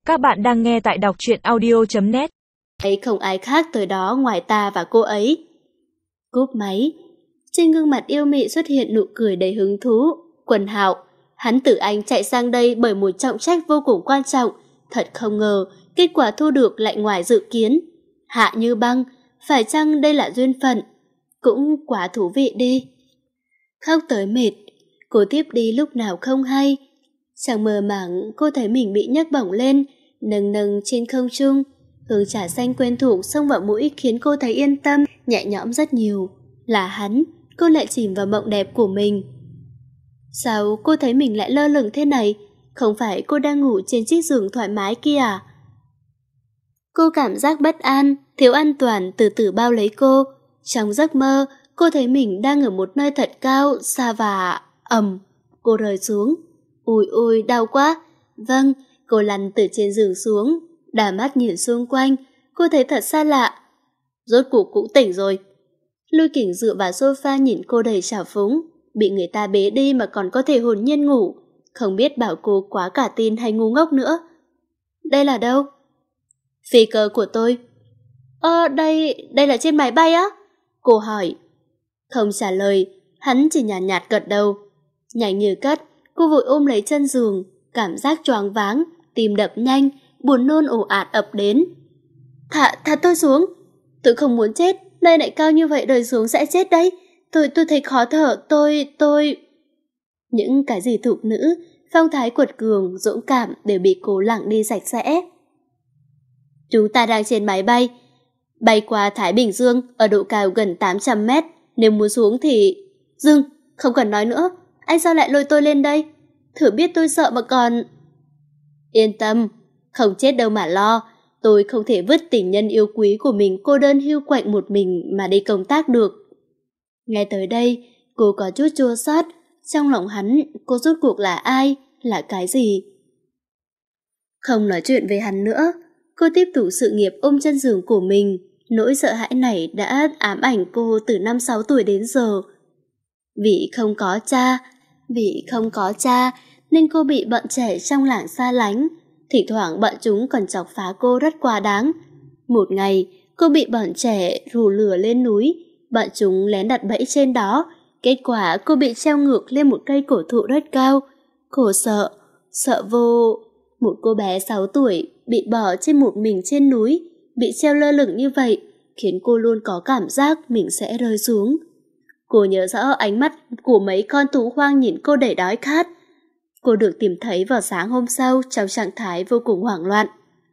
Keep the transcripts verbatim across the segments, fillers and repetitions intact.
Các bạn đang nghe tại đọc truyện audio chấm net. Ấy không ai khác tới đó ngoài ta và cô ấy. Cúp máy. Trên gương mặt yêu mị xuất hiện nụ cười đầy hứng thú. Quần Hạo, hắn từ Anh chạy sang đây bởi một trọng trách vô cùng quan trọng. Thật không ngờ, kết quả thu được lại ngoài dự kiến. Hạ Như Băng, phải chăng đây là duyên phận? Cũng quá thú vị đi. Khóc tới mệt, cô tiếp đi lúc nào không hay. Chẳng mơ màng, cô thấy mình bị nhấc bổng lên, nâng nâng trên không trung. Hương trà xanh quen thuộc xông vào mũi khiến cô thấy yên tâm, nhẹ nhõm rất nhiều. Là hắn, cô lại chìm vào mộng đẹp của mình. Sao cô thấy mình lại lơ lửng thế này? Không phải cô đang ngủ trên chiếc giường thoải mái kia à? Cô cảm giác bất an, thiếu an toàn từ từ bao lấy cô. Trong giấc mơ, cô thấy mình đang ở một nơi thật cao, xa và... ầm, cô rơi xuống. Ui ui, đau quá. Vâng, cô lăn từ trên giường xuống, đảo mắt nhìn xung quanh, cô thấy thật xa lạ. Rốt cuộc cũng tỉnh rồi. Lôi Kình dựa vào sofa nhìn cô đầy trào phúng, bị người ta bế đi mà còn có thể hồn nhiên ngủ, không biết bảo cô quá cả tin hay ngu ngốc nữa. Đây là đâu? Phi cơ của tôi. Ơ, đây, đây là trên máy bay á? Cô hỏi. Không trả lời, hắn chỉ nhàn nhạt, nhạt gật đầu. Nhanh như cắt, cô vội ôm lấy chân giường, cảm giác choáng váng, tim đập nhanh, buồn nôn ồ ạt ập đến. Thả, thả tôi xuống. Tôi không muốn chết, nơi lại cao như vậy rơi xuống sẽ chết đấy. Tôi, tôi thấy khó thở, tôi, tôi... Những cái gì thục nữ, phong thái quật cường, dũng cảm đều bị cô lảng đi sạch sẽ. Chúng ta đang trên máy bay, bay qua Thái Bình Dương ở độ cao gần tám trăm mét. Nếu muốn xuống thì... Dừng, không cần nói nữa. Anh sao lại lôi tôi lên đây? Thử biết tôi sợ mà còn... Yên tâm, không chết đâu mà lo. Tôi không thể vứt tình nhân yêu quý của mình cô đơn hiu quạnh một mình mà đi công tác được. Nghe tới đây, cô có chút chua xót. Trong lòng hắn, cô rốt cuộc là ai? Là cái gì? Không nói chuyện với hắn nữa, cô tiếp tục sự nghiệp ôm chân giường của mình. Nỗi sợ hãi này đã ám ảnh cô từ năm sáu tuổi đến giờ. Vì không có cha, vì không có cha nên cô bị bọn trẻ trong làng xa lánh. Thỉnh thoảng bọn chúng còn chọc phá cô rất quá đáng. Một ngày, cô bị bọn trẻ rủ lửa lên núi. Bọn chúng lén đặt bẫy trên đó. Kết quả cô bị treo ngược lên một cây cổ thụ rất cao. Cô sợ, sợ vô... Một cô bé sáu tuổi bị bỏ trên một mình trên núi, bị treo lơ lửng như vậy, khiến cô luôn có cảm giác mình sẽ rơi xuống. Cô nhớ rõ ánh mắt của mấy con thú hoang nhìn cô đầy đói khát. Cô được tìm thấy vào sáng hôm sau trong trạng thái vô cùng hoảng loạn.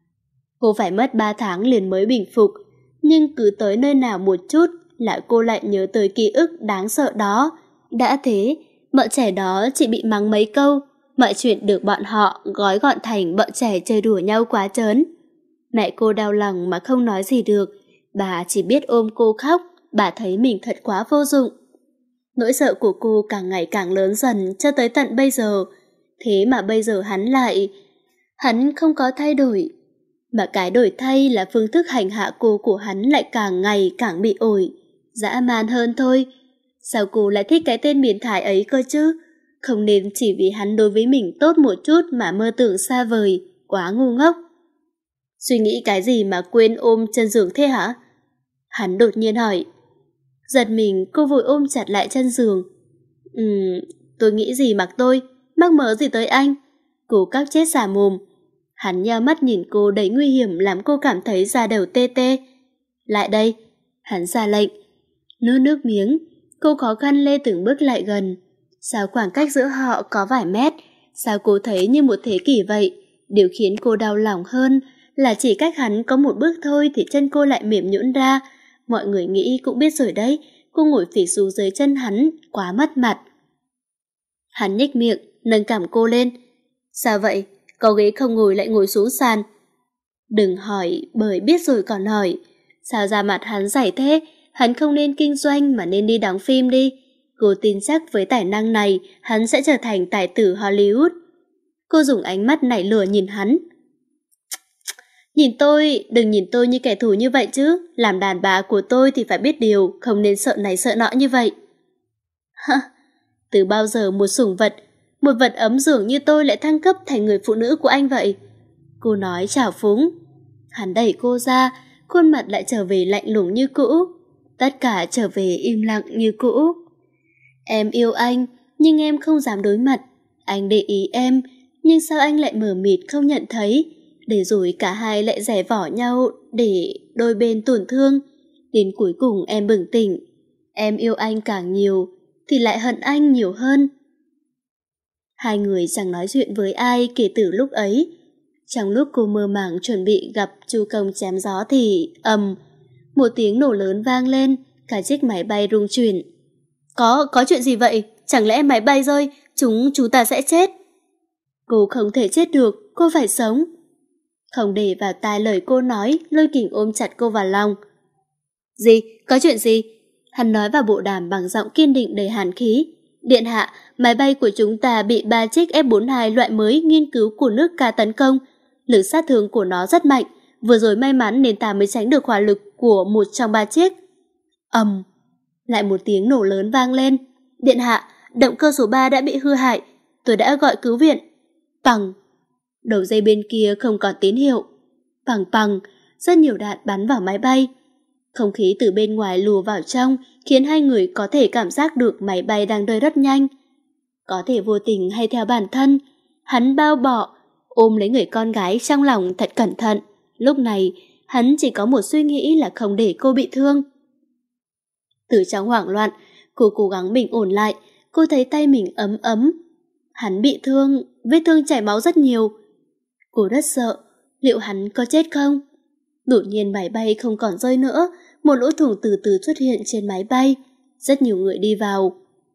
Cô phải mất ba tháng liền mới bình phục, nhưng cứ tới nơi nào một chút là cô lại nhớ tới ký ức đáng sợ đó. Đã thế, bọn trẻ đó chỉ bị mắng mấy câu, mọi chuyện được bọn họ gói gọn thành bọn trẻ chơi đùa nhau quá trớn. Mẹ cô đau lòng mà không nói gì được, bà chỉ biết ôm cô khóc, bà thấy mình thật quá vô dụng. Nỗi sợ của cô càng ngày càng lớn dần cho tới tận bây giờ. Thế mà bây giờ hắn lại... Hắn không có thay đổi. Mà cái đổi thay là phương thức hành hạ cô của hắn lại càng ngày càng bị ổi. Dã man hơn thôi. Sao cô lại thích cái tên biến thái ấy cơ chứ? Không nên chỉ vì hắn đối với mình tốt một chút mà mơ tưởng xa vời. Quá ngu ngốc. Suy nghĩ cái gì mà quên ôm chân giường thế hả? Hắn đột nhiên hỏi. Giật mình, cô vội ôm chặt lại chân giường. Ừm, tôi nghĩ gì mặc tôi, mắc mớ gì tới anh? Cô cóc chết xả mồm. Hắn nheo mắt nhìn cô đầy nguy hiểm làm cô cảm thấy da đầu tê tê. Lại đây, hắn ra lệnh. Nuốt nước miếng, cô khó khăn lê từng bước lại gần. Sao khoảng cách giữa họ có vài mét, sao cô thấy như một thế kỷ vậy? Điều khiến cô đau lòng hơn là chỉ cách hắn có một bước thôi thì chân cô lại mềm nhũn ra. Mọi người nghĩ cũng biết rồi đấy, cô ngồi phịch xuống dưới chân hắn, quá mất mặt. Hắn nhếch miệng, nâng cằm cô lên. Sao vậy? Có ghế không ngồi lại ngồi xuống sàn. Đừng hỏi, bởi biết rồi còn hỏi. Sao ra mặt hắn giải thế? Hắn không nên kinh doanh mà nên đi đóng phim đi. Cô tin chắc với tài năng này, hắn sẽ trở thành tài tử Hollywood. Cô dùng ánh mắt nảy lửa nhìn hắn. Nhìn tôi, đừng nhìn tôi như kẻ thù như vậy chứ. Làm đàn bà của tôi thì phải biết điều, không nên sợ này sợ nọ như vậy. Hả? Từ bao giờ một sủng vật, một vật ấm giường như tôi lại thăng cấp thành người phụ nữ của anh vậy? Cô nói trào phúng. Hắn đẩy cô ra, khuôn mặt lại trở về lạnh lùng như cũ. Tất cả trở về im lặng như cũ. Em yêu anh, nhưng em không dám đối mặt. Anh để ý em, nhưng sao anh lại mờ mịt không nhận thấy, để rồi cả hai lại rẽ vỏ nhau để đôi bên tổn thương. Đến cuối cùng em bừng tỉnh. Em yêu anh càng nhiều, thì lại hận anh nhiều hơn. Hai người chẳng nói chuyện với ai kể từ lúc ấy. Trong lúc cô mơ màng chuẩn bị gặp Chu Công chém gió thì ầm, một tiếng nổ lớn vang lên, cả chiếc máy bay rung chuyển. Có, có chuyện gì vậy? Chẳng lẽ máy bay rơi, chúng chúng ta sẽ chết? Cô không thể chết được, cô phải sống. Không để vào tai lời cô nói, Lôi Kình ôm chặt cô vào lòng. Gì? Có chuyện gì? Hắn nói vào bộ đàm bằng giọng kiên định đầy hàn khí. Điện hạ, máy bay của chúng ta bị ba chiếc F bốn mươi hai loại mới nghiên cứu của nước Ca tấn công. Lực sát thương của nó rất mạnh. Vừa rồi may mắn nên ta mới tránh được hỏa lực của một trong ba chiếc. Ầm, lại một tiếng nổ lớn vang lên. Điện hạ, động cơ số ba đã bị hư hại. Tôi đã gọi cứu viện. Pằng. Đầu dây bên kia không còn tín hiệu. Pằng pằng, rất nhiều đạn bắn vào máy bay. Không khí từ bên ngoài lùa vào trong, khiến hai người có thể cảm giác được máy bay đang rơi rất nhanh. Có thể vô tình hay theo bản thân, hắn bao bọ, ôm lấy người con gái trong lòng thật cẩn thận. Lúc này, hắn chỉ có một suy nghĩ là không để cô bị thương. Từ trong hoảng loạn, cô cố gắng bình ổn lại, cô thấy tay mình ấm ấm. Hắn bị thương, vết thương chảy máu rất nhiều. Cô rất sợ, liệu hắn có chết không? Đột nhiên máy bay không còn rơi nữa, một lỗ thủng từ từ xuất hiện trên máy bay. Rất nhiều người đi vào.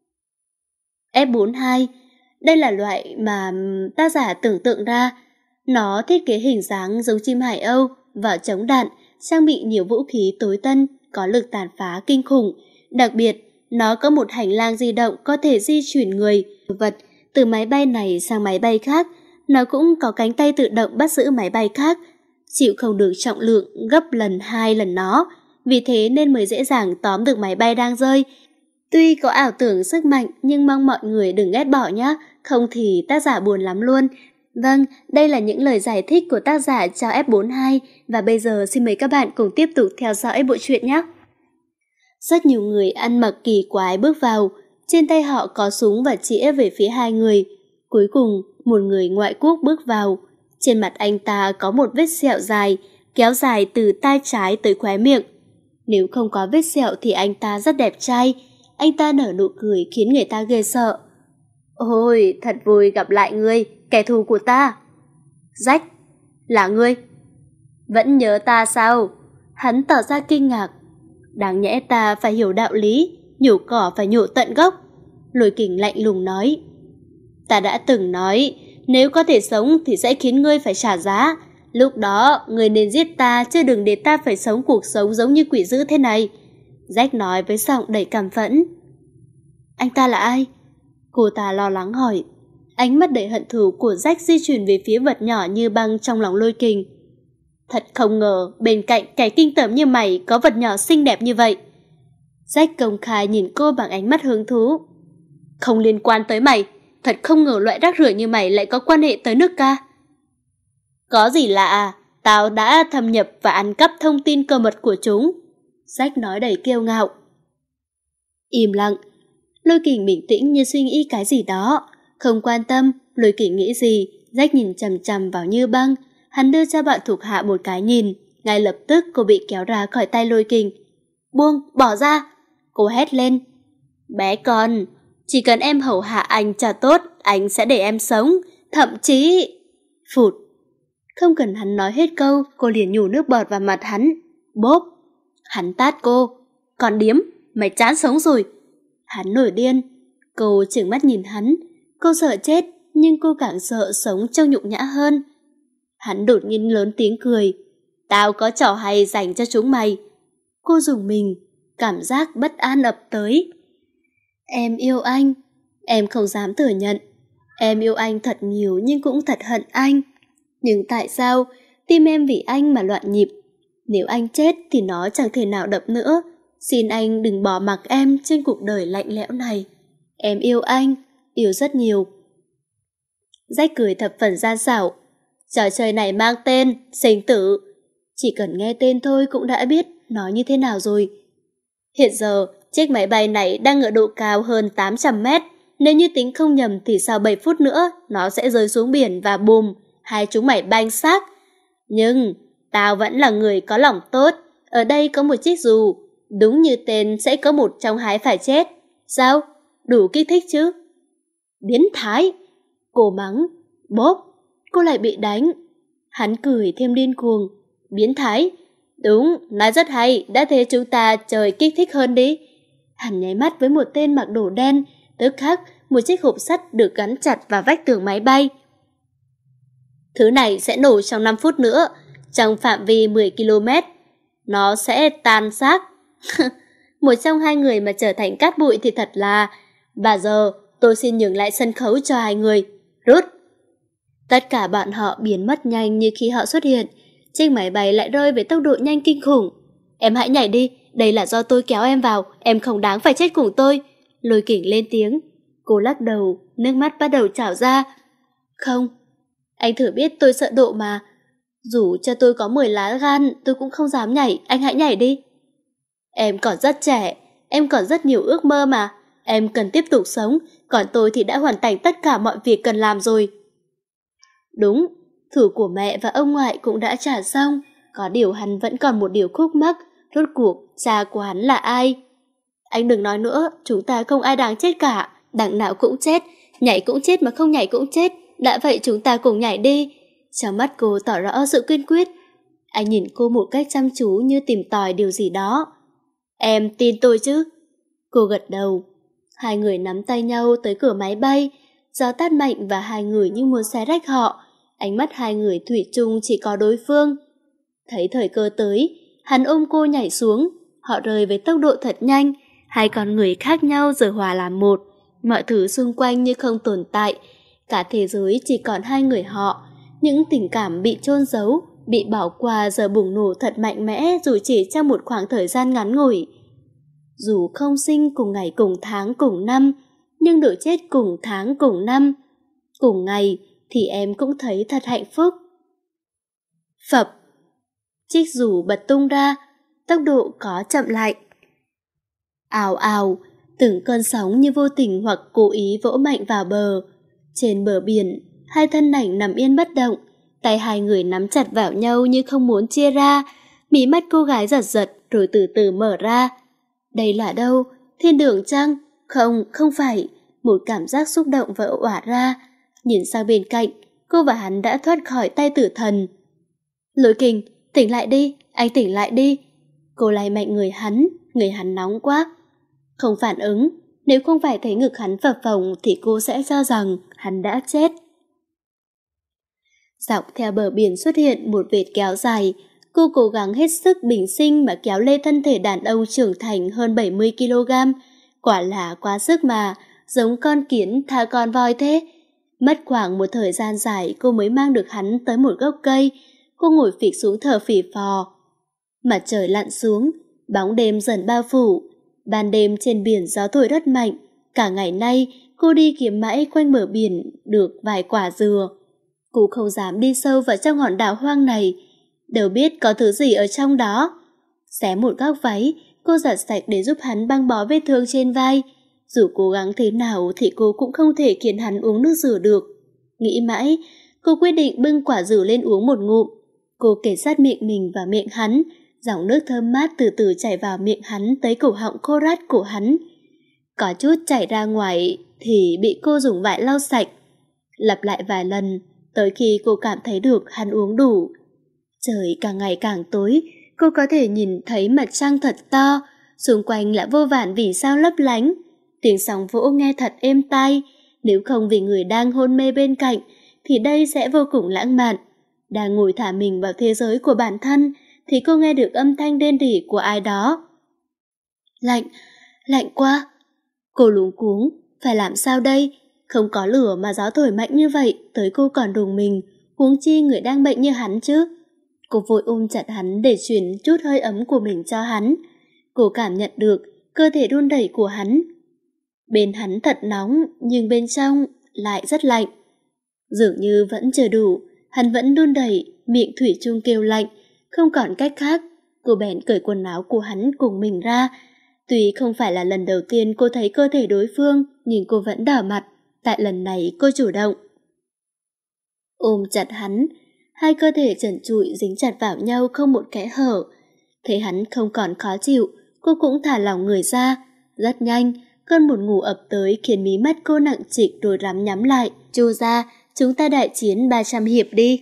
F bốn mươi hai, đây là loại mà tác giả tưởng tượng ra. Nó thiết kế hình dáng giống chim hải âu, vỏ chống đạn, trang bị nhiều vũ khí tối tân, có lực tàn phá kinh khủng. Đặc biệt, nó có một hành lang di động có thể di chuyển người, vật từ máy bay này sang máy bay khác. Nó cũng có cánh tay tự động bắt giữ máy bay khác, chịu không được trọng lượng gấp lần hai lần nó, vì thế nên mới dễ dàng tóm được máy bay đang rơi. Tuy có ảo tưởng sức mạnh nhưng mong mọi người đừng ghét bỏ nhé, không thì tác giả buồn lắm luôn. Vâng, đây là những lời giải thích của tác giả cho F bốn mươi hai và bây giờ xin mời các bạn cùng tiếp tục theo dõi bộ truyện nhé. Rất nhiều người ăn mặc kỳ quái bước vào, trên tay họ có súng và chĩa về phía hai người. Cuối cùng, một người ngoại quốc bước vào. Trên mặt anh ta có một vết sẹo dài, kéo dài từ tai trái tới khóe miệng. Nếu không có vết sẹo thì anh ta rất đẹp trai. Anh ta nở nụ cười khiến người ta ghê sợ. Ôi, thật vui gặp lại ngươi, kẻ thù của ta. Jack, là ngươi? Vẫn nhớ ta sao? Hắn tỏ ra kinh ngạc. Đáng nhẽ ta phải hiểu đạo lý, nhổ cỏ phải nhổ tận gốc. Lôi Kình lạnh lùng nói. Ta đã từng nói, nếu có thể sống thì sẽ khiến ngươi phải trả giá. Lúc đó, ngươi nên giết ta chứ đừng để ta phải sống cuộc sống giống như quỷ dữ thế này. Jack nói với giọng đầy cảm phẫn. Anh ta là ai? Cô ta lo lắng hỏi. Ánh mắt đầy hận thù của Jack di chuyển về phía vật nhỏ như băng trong lòng Lôi Kình. Thật không ngờ, bên cạnh kẻ kinh tởm như mày có vật nhỏ xinh đẹp như vậy. Jack công khai nhìn cô bằng ánh mắt hứng thú. Không liên quan tới mày. Thật không ngờ loại rác rưởi như mày lại có quan hệ tới nước Ca. Có gì lạ à? Tao đã thâm nhập và ăn cắp thông tin cơ mật của chúng. Jack nói đầy kiêu ngạo. Im lặng. Lôi Kình bình tĩnh như suy nghĩ cái gì đó. Không quan tâm Lôi Kình nghĩ gì. Jack nhìn chằm chằm vào Như Băng. Hắn đưa cho bạn thuộc hạ một cái nhìn. Ngay lập tức cô bị kéo ra khỏi tay Lôi Kình. Buông, bỏ ra. Cô hét lên. Bé con, chỉ cần em hầu hạ anh cho tốt, anh sẽ để em sống. Thậm chí... Phụt. Không cần hắn nói hết câu, cô liền nhổ nước bọt vào mặt hắn. Bốp. Hắn tát cô. Còn điếm, mày chán sống rồi. Hắn nổi điên. Cô trừng mắt nhìn hắn. Cô sợ chết, nhưng cô càng sợ sống trong nhục nhã hơn. Hắn đột nhiên lớn tiếng cười. Tao có trò hay dành cho chúng mày. Cô rùng mình, cảm giác bất an ập tới. Em yêu anh. Em không dám thừa nhận. Em yêu anh thật nhiều nhưng cũng thật hận anh. Nhưng tại sao tim em vì anh mà loạn nhịp? Nếu anh chết thì nó chẳng thể nào đập nữa. Xin anh đừng bỏ mặc em trên cuộc đời lạnh lẽo này. Em yêu anh, yêu rất nhiều. Jack cười thập phần gian xảo. Trò chơi này mang tên sinh tử. Chỉ cần nghe tên thôi cũng đã biết nó như thế nào rồi. Hiện giờ, chiếc máy bay này đang ở độ cao hơn tám trăm mét. Nếu như tính không nhầm thì sau bảy phút nữa, nó sẽ rơi xuống biển và bùm, hai chúng mày banh xác. Nhưng, tao vẫn là người có lòng tốt. Ở đây có một chiếc dù. Đúng như tên sẽ có một trong hai phải chết. Sao? Đủ kích thích chứ? Biến thái! Cô mắng. Bốp! Cô lại bị đánh. Hắn cười thêm điên cuồng. Biến thái! Đúng, nói rất hay, đã thế chúng ta chơi kích thích hơn đi. Hắn nháy mắt với một tên mặc đồ đen, tức khắc một chiếc hộp sắt được gắn chặt vào vách tường máy bay. Thứ này sẽ nổ trong năm phút nữa, trong phạm vi mười ki lô mét. Nó sẽ tan xác. Một trong hai người mà trở thành cát bụi thì thật là... Và giờ tôi xin nhường lại sân khấu cho hai người. Rút! Tất cả bọn họ biến mất nhanh như khi họ xuất hiện. Chiếc máy bay lại rơi với tốc độ nhanh kinh khủng. Em hãy nhảy đi, đây là do tôi kéo em vào, em không đáng phải chết cùng tôi. Lôi Kình lên tiếng. Cô lắc đầu, nước mắt bắt đầu trào ra. Không, anh thử biết tôi sợ độ mà. Dù cho tôi có mười lá gan, tôi cũng không dám nhảy, anh hãy nhảy đi. Em còn rất trẻ, em còn rất nhiều ước mơ mà. Em cần tiếp tục sống, còn tôi thì đã hoàn thành tất cả mọi việc cần làm rồi. Đúng, thù của mẹ và ông ngoại cũng đã trả xong. Có điều hắn vẫn còn một điều khúc mắc. Rốt cuộc, cha của hắn là ai? Anh đừng nói nữa, chúng ta không ai đáng chết cả. Đằng nào cũng chết, nhảy cũng chết mà không nhảy cũng chết. Đã vậy chúng ta cùng nhảy đi. Trong mắt cô tỏ rõ sự kiên quyết. Anh nhìn cô một cách chăm chú như tìm tòi điều gì đó. Em tin tôi chứ? Cô gật đầu. Hai người nắm tay nhau tới cửa máy bay. Gió tát mạnh và hai người như muốn xé rách họ. Ánh mắt hai người thủy chung chỉ có đối phương. Thấy thời cơ tới, hắn ôm cô nhảy xuống. Họ rơi với tốc độ thật nhanh. Hai con người khác nhau giờ hòa làm một. Mọi thứ xung quanh như không tồn tại. Cả thế giới chỉ còn hai người họ. Những tình cảm bị chôn giấu, bị bỏ qua giờ bùng nổ thật mạnh mẽ dù chỉ trong một khoảng thời gian ngắn ngủi. Dù không sinh cùng ngày cùng tháng cùng năm, nhưng được chết cùng tháng cùng năm, cùng ngày thì em cũng thấy thật hạnh phúc. Phập! Chiếc dù bật tung ra, tốc độ có chậm lại. Ào ào, từng cơn sóng như vô tình hoặc cố ý vỗ mạnh vào bờ. Trên bờ biển, hai thân ảnh nằm yên bất động, tay hai người nắm chặt vào nhau như không muốn chia ra. Mí mắt cô gái giật giật rồi từ từ mở ra. Đây là đâu? Thiên đường chăng? Không, không phải. Một cảm giác xúc động vỡ òa ra. Nhìn sang bên cạnh, cô và hắn đã thoát khỏi tay tử thần. Lôi Kình, tỉnh lại đi, anh tỉnh lại đi. Cô lay mạnh người hắn, người hắn nóng quá. Không phản ứng, nếu không phải thấy ngực hắn phập phồng thì cô sẽ cho rằng hắn đã chết. Dọc theo bờ biển xuất hiện một vệt kéo dài. Cô cố gắng hết sức bình sinh mà kéo lê thân thể đàn ông trưởng thành hơn bảy mươi ki lô gam. Quả là quá sức mà, giống con kiến tha con voi thế. Mất khoảng một thời gian dài cô mới mang được hắn tới một gốc cây. Cô ngồi phịch xuống thở phì phò. Mặt trời lặn xuống, bóng đêm dần bao phủ. Ban đêm trên biển gió thổi rất mạnh. Cả ngày nay cô đi kiếm mãi quanh bờ biển được vài quả dừa. Cô không dám đi sâu vào trong hòn đảo hoang này. Đều biết có thứ gì ở trong đó. Xé một góc váy, cô giặt sạch để giúp hắn băng bó vết thương trên vai. Dù cố gắng thế nào thì cô cũng không thể khiến hắn uống nước dừa được. Nghĩ mãi, cô quyết định bưng quả dừa lên uống một ngụm. Cô kề sát miệng mình vào miệng hắn, dòng nước thơm mát từ từ chảy vào miệng hắn tới cổ họng khô rát của hắn. Có chút chảy ra ngoài thì bị cô dùng vải lau sạch. Lặp lại vài lần, tới khi cô cảm thấy được hắn uống đủ. Trời càng ngày càng tối, cô có thể nhìn thấy mặt trăng thật to, xung quanh là vô vàn vì sao lấp lánh. Tiếng sóng vỗ nghe thật êm tai, nếu không vì người đang hôn mê bên cạnh, thì đây sẽ vô cùng lãng mạn. Đang ngồi thả mình vào thế giới của bản thân, thì cô nghe được âm thanh rên rỉ của ai đó. Lạnh, lạnh quá. Cô luống cuống, phải làm sao đây? Không có lửa mà gió thổi mạnh như vậy, tới cô còn rùng mình, huống chi người đang bệnh như hắn chứ. Cô vội ôm chặt hắn để truyền chút hơi ấm của mình cho hắn. Cô cảm nhận được cơ thể run rẩy của hắn. Bên hắn thật nóng, nhưng bên trong lại rất lạnh. Dường như vẫn chưa đủ, Hắn vẫn đun đẩy, miệng thủy chung kêu lạnh. Không còn cách khác, cô bèn cởi quần áo của hắn cùng mình ra. Tuy không phải là lần đầu tiên cô thấy cơ thể đối phương, nhưng cô vẫn đỏ mặt. Tại lần này cô chủ động. Ôm chặt hắn, hai cơ thể trần trụi dính chặt vào nhau không một kẽ hở. Thấy hắn không còn khó chịu, cô cũng thả lỏng người ra. Rất nhanh, cơn buồn ngủ ập tới khiến mí mắt cô nặng trịch rồi rắm nhắm lại. Chu ra, chúng ta đại chiến ba trăm hiệp đi.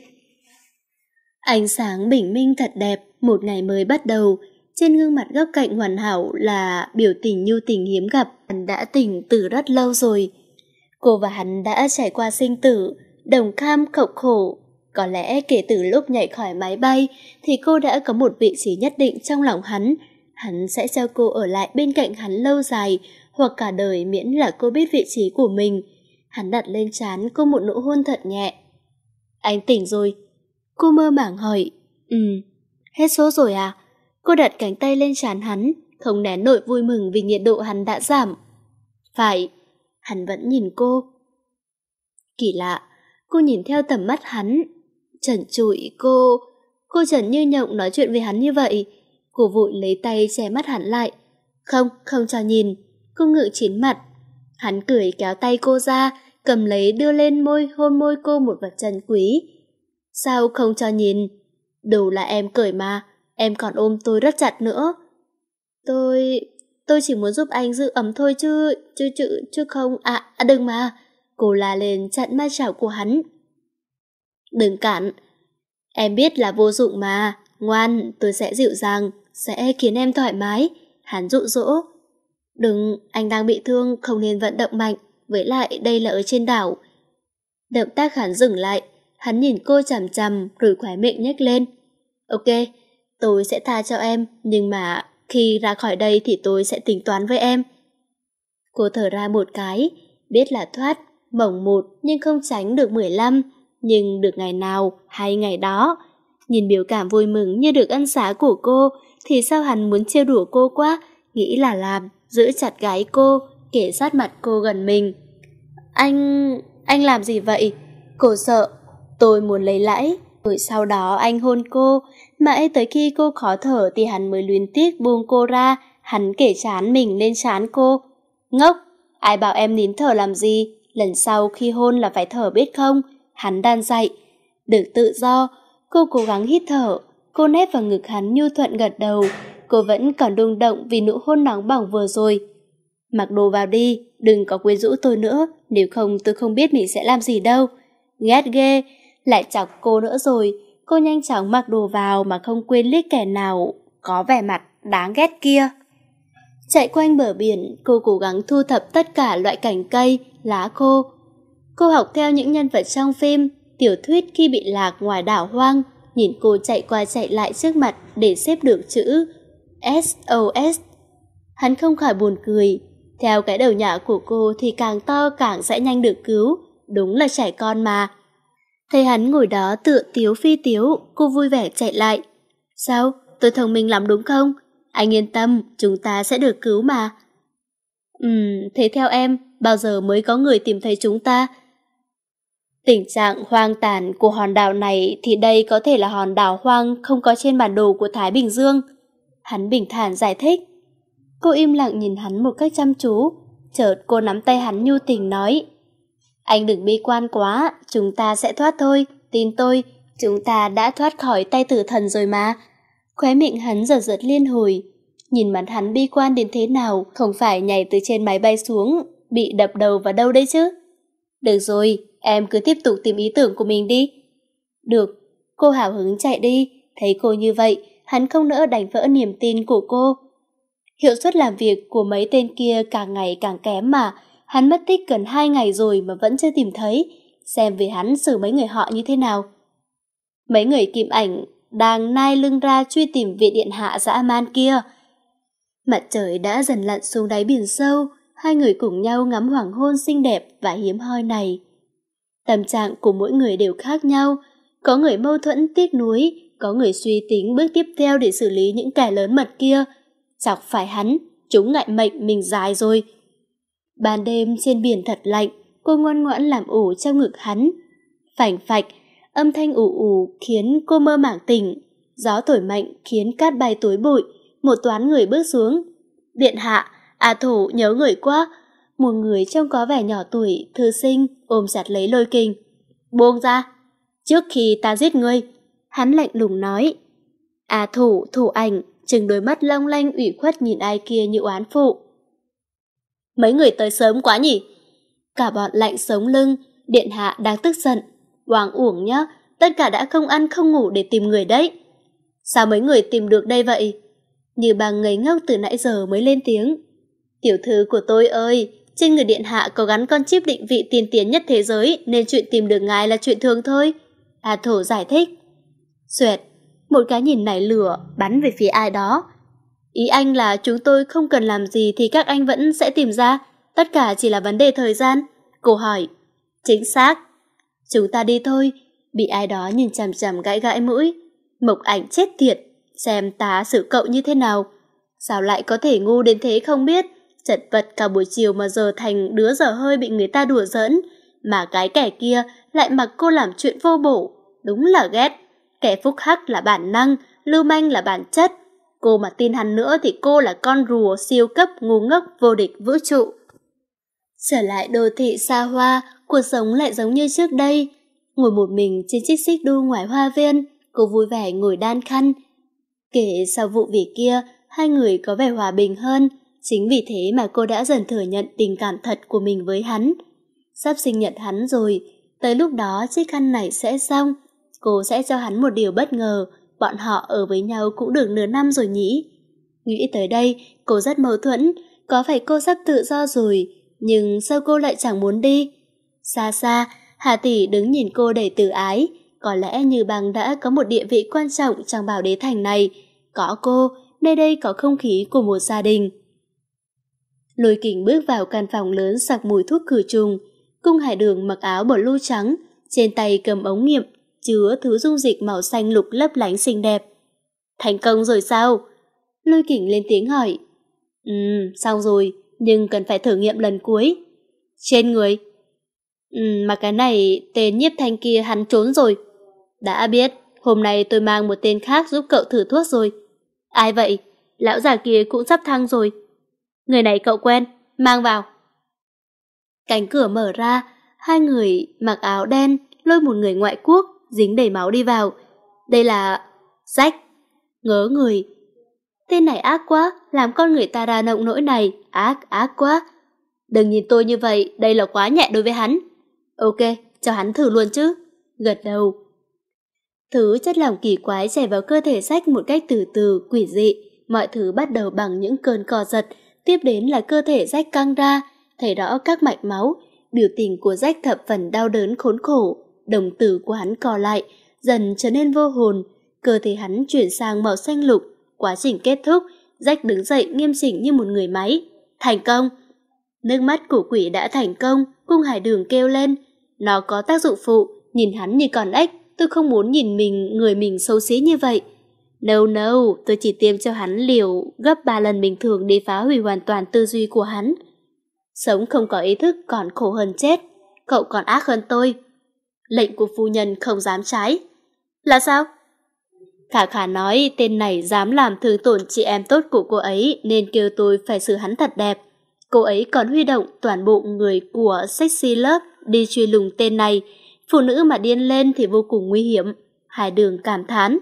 Ánh sáng bình minh thật đẹp, một ngày mới bắt đầu. Trên gương mặt góc cạnh hoàn hảo là biểu tình nhu tình hiếm gặp. Hắn đã tỉnh từ rất lâu rồi. Cô và hắn đã trải qua sinh tử, đồng cam cộng khổ. Có lẽ kể từ lúc nhảy khỏi máy bay thì cô đã có một vị trí nhất định trong lòng hắn. Hắn sẽ cho cô ở lại bên cạnh hắn lâu dài, hoặc cả đời miễn là cô biết vị trí của mình. Hắn đặt lên trán cô một nụ hôn thật nhẹ. Anh tỉnh rồi. Cô mơ màng hỏi. Ừ, hết sốt rồi à? Cô đặt cánh tay lên trán hắn, không nén nổi vui mừng vì nhiệt độ hắn đã giảm. Phải. Hắn vẫn nhìn cô. Kỳ lạ, cô nhìn theo tầm mắt hắn. Trần trụi cô... Cô trần như nhộng nói chuyện với hắn như vậy. Cô vội lấy tay che mắt hắn lại. Không, không cho nhìn. Cô ngự chín mặt. Hắn cười kéo tay cô ra, cầm lấy đưa lên môi hôn môi cô một vật trân quý. Sao không cho nhìn? Đồ là em cởi mà, em còn ôm tôi rất chặt nữa. Tôi... tôi chỉ muốn giúp anh giữ ấm thôi chứ, chứ, chứ, chứ không... À, à đừng mà. Cô la lên chặn ma chảo của hắn. Đừng cản. Em biết là vô dụng mà. Ngoan, tôi sẽ dịu dàng, sẽ khiến em thoải mái. Hắn dụ dỗ. Đừng, anh đang bị thương, không nên vận động mạnh. Với lại đây là ở trên đảo. Động tác hắn dừng lại. Hắn nhìn cô chằm chằm rồi khóe miệng nhếch lên. Ok, tôi sẽ tha cho em. Nhưng mà khi ra khỏi đây thì tôi sẽ tính toán với em. Cô thở ra một cái. Biết là thoát, mồng một nhưng không tránh được mười lăm. Nhưng được ngày nào hay ngày đó. Nhìn biểu cảm vui mừng như được ân xá của cô thì sao hắn muốn trêu đùa cô quá. Nghĩ là làm, giữ chặt gái cô, kể sát mặt cô gần mình. Anh... anh làm gì vậy? Cô sợ. Tôi muốn lấy lãi. Rồi sau đó anh hôn cô. Mãi tới khi cô khó thở thì hắn mới luyến tiếc buông cô ra. Hắn kể trán mình lên trán cô. Ngốc, ai bảo em nín thở làm gì? Lần sau khi hôn là phải thở biết không? Hắn đan dạy. Được tự do. Cô cố gắng hít thở. Cô nép vào ngực hắn nhu thuận gật đầu. Cô vẫn còn rung động vì nụ hôn nóng bỏng vừa rồi. Mặc đồ vào đi, đừng có quyến rũ tôi nữa. Nếu không tôi không biết mình sẽ làm gì đâu. Ghét ghê. Lại chọc cô nữa rồi. Cô nhanh chóng mặc đồ vào mà không quên liếc kẻ nào có vẻ mặt đáng ghét kia. Chạy quanh bờ biển, cô cố gắng thu thập tất cả loại cành cây, lá khô. Cô học theo những nhân vật trong phim, tiểu thuyết khi bị lạc ngoài đảo hoang. Nhìn cô chạy qua chạy lại trước mặt để xếp được chữ ét ô ét. Hắn không khỏi buồn cười. Theo cái đầu nhỏ của cô thì càng to càng sẽ nhanh được cứu. Đúng là trẻ con mà. Thấy hắn ngồi đó tựa tiếu phi tiếu, cô vui vẻ chạy lại. Sao? Tôi thông minh lắm đúng không? Anh yên tâm, chúng ta sẽ được cứu mà. Ừm, thế theo em, bao giờ mới có người tìm thấy chúng ta? Tình trạng hoang tàn của hòn đảo này thì đây có thể là hòn đảo hoang không có trên bản đồ của Thái Bình Dương. Hắn bình thản giải thích. Cô im lặng nhìn hắn một cách chăm chú. Chợt cô nắm tay hắn nhu tình nói. Anh đừng bi quan quá, chúng ta sẽ thoát thôi, tin tôi, chúng ta đã thoát khỏi tay tử thần rồi mà. Khóe miệng hắn giật giật liên hồi. Nhìn mặt hắn bi quan đến thế nào, không phải nhảy từ trên máy bay xuống, bị đập đầu vào đâu đấy chứ. Được rồi, em cứ tiếp tục tìm ý tưởng của mình đi. Được, cô hào hứng chạy đi. Thấy cô như vậy, hắn không nỡ đánh vỡ niềm tin của cô. Hiệu suất làm việc của mấy tên kia càng ngày càng kém mà. Hắn mất tích gần hai ngày rồi mà vẫn chưa tìm thấy. Xem về hắn xử mấy người họ như thế nào. Mấy người Kim Ảnh đang nai lưng ra truy tìm vị điện hạ dã man kia. Mặt trời đã dần lặn xuống đáy biển sâu. Hai người cùng nhau ngắm hoàng hôn xinh đẹp và hiếm hoi này. Tâm trạng của mỗi người đều khác nhau. Có người mâu thuẫn tiếc nuối, có người suy tính bước tiếp theo để xử lý những kẻ lớn mật kia. Chọc phải hắn, chúng ngại mệnh mình dài rồi. Ban đêm trên biển thật lạnh, cô ngoan ngoãn làm ủ trong ngực hắn. Phành phạch, âm thanh ù ù khiến cô mơ màng tỉnh. Gió thổi mạnh khiến cát bay tối bụi, một toán người bước xuống. Điện hạ, A Thổ nhớ người quá. Một người trông có vẻ nhỏ tuổi, thư sinh, ôm chặt lấy Lôi Kình. Buông ra, trước khi ta giết ngươi. Hắn lạnh lùng nói. A Thủ, Thủ Ảnh, trừng đôi mắt long lanh ủy khuất nhìn ai kia như oán phụ. Mấy người tới sớm quá nhỉ? Cả bọn lạnh sống lưng, điện hạ đang tức giận. Oang uổng nhá, tất cả đã không ăn không ngủ để tìm người đấy. Sao mấy người tìm được đây vậy? Như Băng ngây ngốc từ nãy giờ mới lên tiếng. Tiểu thư của tôi ơi, trên người điện hạ có gắn con chip định vị tiên tiến nhất thế giới, nên chuyện tìm được ngài là chuyện thường thôi. A Thổ giải thích. Xoẹt, một cái nhìn nảy lửa bắn về phía ai đó. Ý anh là chúng tôi không cần làm gì thì các anh vẫn sẽ tìm ra, tất cả chỉ là vấn đề thời gian. Cô hỏi. Chính xác. Chúng ta đi thôi. Bị ai đó nhìn chằm chằm gãi gãi mũi. Mộc Ảnh chết tiệt, xem ta xử cậu như thế nào. Sao lại có thể ngu đến thế không biết. Chật vật cả buổi chiều mà giờ thành đứa dở hơi bị người ta đùa giỡn. Mà cái kẻ kia lại mặc cô làm chuyện vô bổ. Đúng là ghét. Kẻ phúc hắc là bản năng, lưu manh là bản chất. Cô mà tin hắn nữa thì cô là con rùa siêu cấp ngu ngốc vô địch vũ trụ. Trở lại đô thị xa hoa, cuộc sống lại giống như trước đây. Ngồi một mình trên chiếc xích đu ngoài hoa viên, cô vui vẻ ngồi đan khăn. Kể sau vụ việc kia, hai người có vẻ hòa bình hơn. Chính vì thế mà cô đã dần thừa nhận tình cảm thật của mình với hắn. Sắp sinh nhật hắn rồi, tới lúc đó chiếc khăn này sẽ xong. Cô sẽ cho hắn một điều bất ngờ, bọn họ ở với nhau cũng được nửa năm rồi nhỉ. Nghĩ tới đây, cô rất mâu thuẫn, có phải cô sắp tự do rồi, nhưng sao cô lại chẳng muốn đi? Xa xa, Hà Tỷ đứng nhìn cô đầy từ ái, có lẽ Như Băng đã có một địa vị quan trọng trong Bảo Đế Thành này. Có cô, nơi đây có không khí của một gia đình. Lôi Kình bước vào căn phòng lớn sặc mùi thuốc khử trùng. Cung Hải Đường mặc áo blue trắng, trên tay cầm ống nghiệm, chứa thứ dung dịch màu xanh lục lấp lánh xinh đẹp. Thành công rồi sao? Lôi Kình lên tiếng hỏi. Ừm, xong rồi, nhưng cần phải thử nghiệm lần cuối. Trên người? Ừm, mà cái này, tên Nhiếp Thanh kia hắn trốn rồi. Đã biết, hôm nay tôi mang một tên khác giúp cậu thử thuốc rồi. Ai vậy? Lão già kia cũng sắp thăng rồi. Người này cậu quen, mang vào. Cánh cửa mở ra, hai người mặc áo đen lôi một người ngoại quốc dính đầy máu đi vào. Đây là... Jack. Ngớ người. Tên này ác quá, làm con người ta ra nộng nỗi này, ác, ác quá. Đừng nhìn tôi như vậy, đây là quá nhẹ đối với hắn. Ok, cho hắn thử luôn chứ. Gật đầu. Thứ chất lỏng kỳ quái chảy vào cơ thể Jack một cách từ từ, quỷ dị. Mọi thứ bắt đầu bằng những cơn co giật, tiếp đến là cơ thể Jack căng ra, thấy rõ các mạch máu. Biểu tình của Jack thập phần đau đớn khốn khổ, đồng tử của hắn co lại, dần trở nên vô hồn, cơ thể hắn chuyển sang màu xanh lục. Quá trình kết thúc, Jack đứng dậy nghiêm chỉnh như một người máy. Thành công! Nước mắt của quỷ đã thành công, Cung Hải Đường kêu lên. Nó có tác dụng phụ, nhìn hắn như con ếch, tôi không muốn nhìn mình, người mình xấu xí như vậy. No no, tôi chỉ tiêm cho hắn liều gấp ba lần bình thường để phá hủy hoàn toàn tư duy của hắn. Sống không có ý thức còn khổ hơn chết, cậu còn ác hơn tôi. Lệnh của phu nhân không dám trái. Là sao? Khả Khả nói tên này dám làm thương tổn chị em tốt của cô ấy nên kêu tôi phải xử hắn thật đẹp. Cô ấy còn huy động toàn bộ người của Sexy Love đi truy lùng tên này. Phụ nữ mà điên lên thì vô cùng nguy hiểm. Hải Đường cảm thán.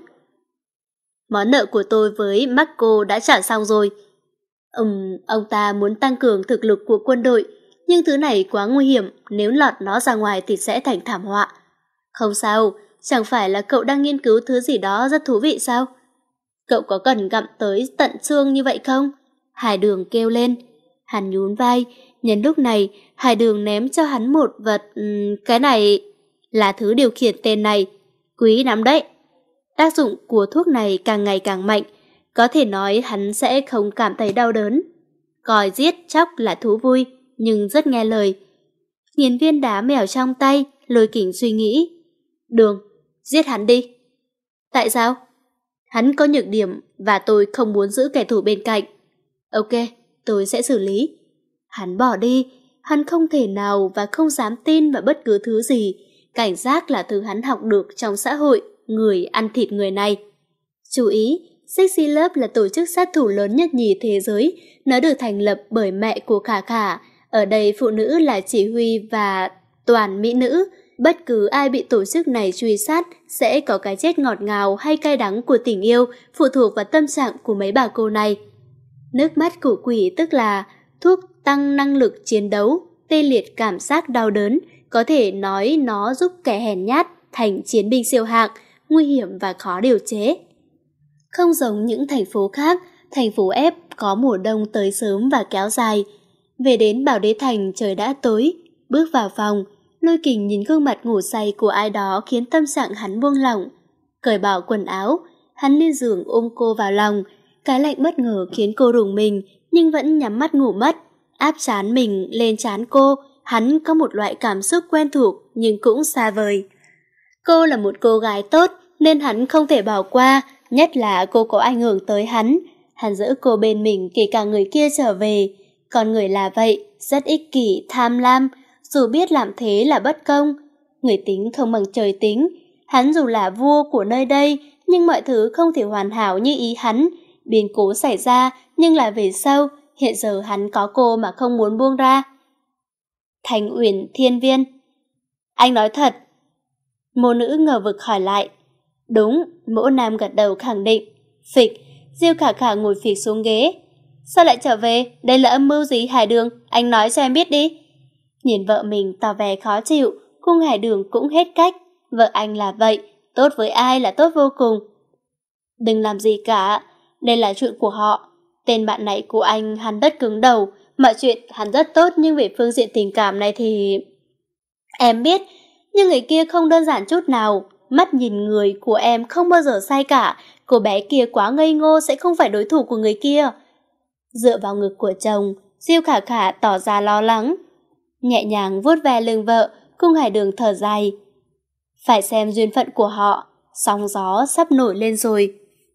Món nợ của tôi với Marco đã trả xong rồi. Ừm, ông ta muốn tăng cường thực lực của quân đội, nhưng thứ này quá nguy hiểm, nếu lọt nó ra ngoài thì sẽ thành thảm họa. Không sao, chẳng phải là cậu đang nghiên cứu thứ gì đó rất thú vị sao? Cậu có cần gặm tới tận xương như vậy không? Hải Đường kêu lên. Hắn nhún vai, nhân lúc này, Hải Đường ném cho hắn một vật, um, cái này là thứ điều khiển tên này, quý lắm đấy. Tác dụng của thuốc này càng ngày càng mạnh, có thể nói hắn sẽ không cảm thấy đau đớn. Coi giết chóc là thú vui, nhưng rất nghe lời. Nghiền viên đá mèo trong tay, Lôi Kình suy nghĩ. Đường, giết hắn đi. Tại sao? Hắn có nhược điểm và tôi không muốn giữ kẻ thù bên cạnh. Ok, tôi sẽ xử lý. Hắn bỏ đi, hắn không thể nào và không dám tin vào bất cứ thứ gì. cảnh giác là thứ hắn học được trong xã hội người ăn thịt người này. Chú ý, Sexy Love là tổ chức sát thủ lớn nhất nhì thế giới. Nó được thành lập bởi mẹ của Khả Khả. Ở đây phụ nữ là chỉ huy và toàn mỹ nữ. Bất cứ ai bị tổ chức này truy sát sẽ có cái chết ngọt ngào hay cay đắng của tình yêu, phụ thuộc vào tâm trạng của mấy bà cô này. Nước mắt của quỷ tức là thuốc tăng năng lực chiến đấu, tê liệt cảm giác đau đớn, có thể nói nó giúp kẻ hèn nhát thành chiến binh siêu hạng, nguy hiểm và khó điều chế. Không giống những thành phố khác, thành phố F có mùa đông tới sớm và kéo dài. Về đến Bảo Đế Thành trời đã tối, bước vào phòng, Lôi Kình nhìn gương mặt ngủ say của ai đó khiến tâm trạng hắn buông lỏng. Cởi bỏ quần áo, hắn lên giường ôm cô vào lòng. Cái lạnh bất ngờ khiến cô rùng mình, nhưng vẫn nhắm mắt ngủ mất. Áp trán mình lên trán cô, hắn có một loại cảm xúc quen thuộc nhưng cũng xa vời. Cô là một cô gái tốt nên hắn không thể bỏ qua, nhất là cô có ảnh hưởng tới hắn. Hắn giữ cô bên mình kể cả người kia trở về. Con người là vậy, rất ích kỷ, tham lam, dù biết làm thế là bất công. Người tính không bằng trời tính. Hắn dù là vua của nơi đây, nhưng mọi thứ không thể hoàn hảo như ý hắn. Biến cố xảy ra, nhưng là về sau, hiện giờ hắn có cô mà không muốn buông ra. Thành Uyển Thiên Viên. Anh nói thật. Mô nữ ngờ vực hỏi lại. Đúng, Mỗ Nam gật đầu khẳng định. Phịch, Diêu Khả Khả ngồi phịch xuống ghế. Sao lại trở về? Đây là âm mưu gì Hải Đường? Anh nói cho em biết đi. Nhìn vợ mình tỏ vẻ khó chịu, Cung Hải Đường cũng hết cách. Vợ anh là vậy, tốt với ai là tốt vô cùng. Đừng làm gì cả, đây là chuyện của họ. Tên bạn này của anh hắn rất cứng đầu, mọi chuyện hắn rất tốt nhưng về phương diện tình cảm này thì... Em biết, nhưng người kia không đơn giản chút nào. Mắt nhìn người của em không bao giờ sai cả. Cô bé kia quá ngây ngô sẽ không phải đối thủ của người kia. Dựa vào ngực của chồng, Diêu Khả Khả tỏ ra lo lắng. Nhẹ nhàng vuốt ve lưng vợ, Cung Hải Đường thở dài. Phải xem duyên phận của họ, sóng gió sắp nổi lên rồi.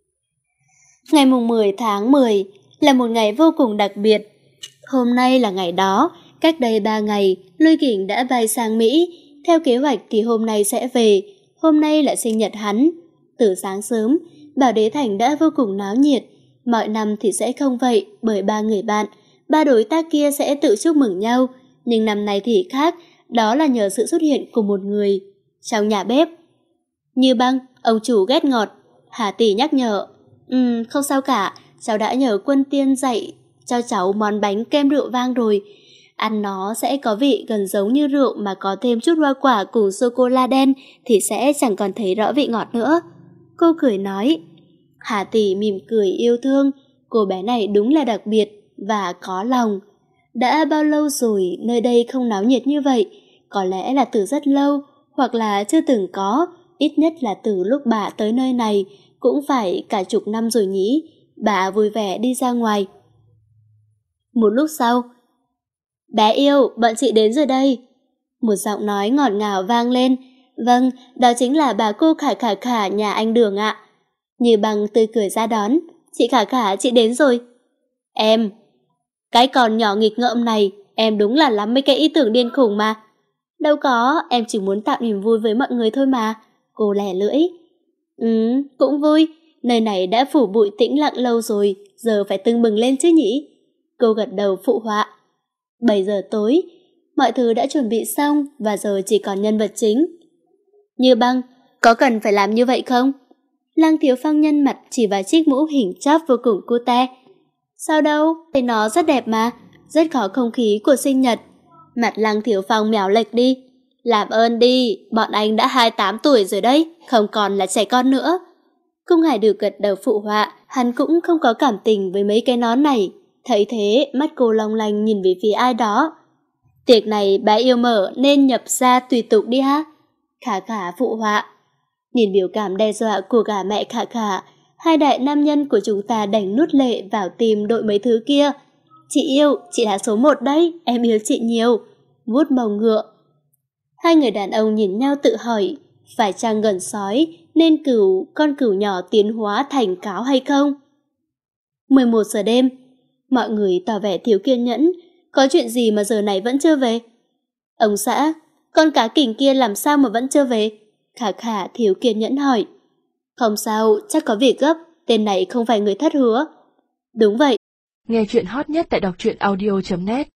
Ngày mùng mười tháng mười là một ngày vô cùng đặc biệt. Hôm nay là ngày đó, cách đây ba ngày, Lôi Kình đã bay sang Mỹ. Theo kế hoạch thì hôm nay sẽ về, hôm nay là sinh nhật hắn. Từ sáng sớm, Bảo Đế Thành đã vô cùng náo nhiệt. Mọi năm thì sẽ không vậy, bởi ba người bạn, ba đối tác kia sẽ tự chúc mừng nhau. Nhưng năm nay thì khác, đó là nhờ sự xuất hiện của một người. Trong nhà bếp, Như Băng, ông chủ ghét ngọt. Hà Tỷ nhắc nhở. Ừm, không sao cả, cháu đã nhờ Quân Tiên dạy cho cháu món bánh kem rượu vang rồi. Ăn nó sẽ có vị gần giống như rượu mà có thêm chút hoa quả cùng sô-cô-la đen thì sẽ chẳng còn thấy rõ vị ngọt nữa. Cô cười nói. Hà Tỷ mỉm cười yêu thương. Cô bé này đúng là đặc biệt và có lòng. Đã bao lâu rồi nơi đây không náo nhiệt như vậy? Có lẽ là từ rất lâu, hoặc là chưa từng có, ít nhất là từ lúc bà tới nơi này, cũng phải cả chục năm rồi nhỉ. Bà vui vẻ đi ra ngoài. Một lúc sau, bé yêu, bọn chị đến rồi đây. Một giọng nói ngọt ngào vang lên. Vâng, đó chính là bà cô Khả Khả Khả nhà anh Đường ạ. Như Băng tươi cười ra đón. Chị Khả Khả, chị đến rồi. Em, cái con nhỏ nghịch ngợm này, em đúng là lắm mấy cái ý tưởng điên khùng mà. Đâu có, em chỉ muốn tạo niềm vui với mọi người thôi mà. Cô lẻ lưỡi. Ừ, cũng vui. Nơi này đã phủ bụi tĩnh lặng lâu rồi, giờ phải tưng bừng lên chứ nhỉ? Cô gật đầu phụ họa. bảy giờ tối, mọi thứ đã chuẩn bị xong và giờ chỉ còn nhân vật chính. Như Băng, có cần phải làm như vậy không? Lăng Thiếu Phong nhân mặt chỉ vào chiếc mũ hình chóp vô cùng cute. Sao đâu, thấy nó rất đẹp mà, rất có không khí của sinh nhật. Mặt Lăng Thiếu Phong mèo lệch đi. Làm ơn đi, bọn anh đã hai mươi tám tuổi rồi đấy, không còn là trẻ con nữa. Cung Hải được gật đầu phụ họa, hắn cũng không có cảm tình với mấy cái nón này. Thấy thế, mắt cô long lanh nhìn về phía ai đó. Tiệc này bé yêu mở nên nhập ra tùy tục đi ha. Khả Khả phụ họa. Nhìn biểu cảm đe dọa của gã mẹ Khả Khả, hai đại nam nhân của chúng ta đành nuốt lệ vào tìm đội mấy thứ kia. Chị yêu, chị là số một đấy, em yêu chị nhiều. Vuốt mông ngựa. Hai người đàn ông nhìn nhau tự hỏi, phải chăng gần sói nên cừu con cừu nhỏ tiến hóa thành cáo hay không? mười một giờ đêm, mọi người tỏ vẻ thiếu kiên nhẫn. Có chuyện gì mà giờ này vẫn chưa về? Ông xã, Con cá kình kia làm sao mà vẫn chưa về? Khả Khả thiếu kiên nhẫn hỏi. Không sao, chắc có việc gấp, tên này không phải người thất hứa. Đúng vậy. Nghe chuyện hot nhất tại đọc truyện audio chấm net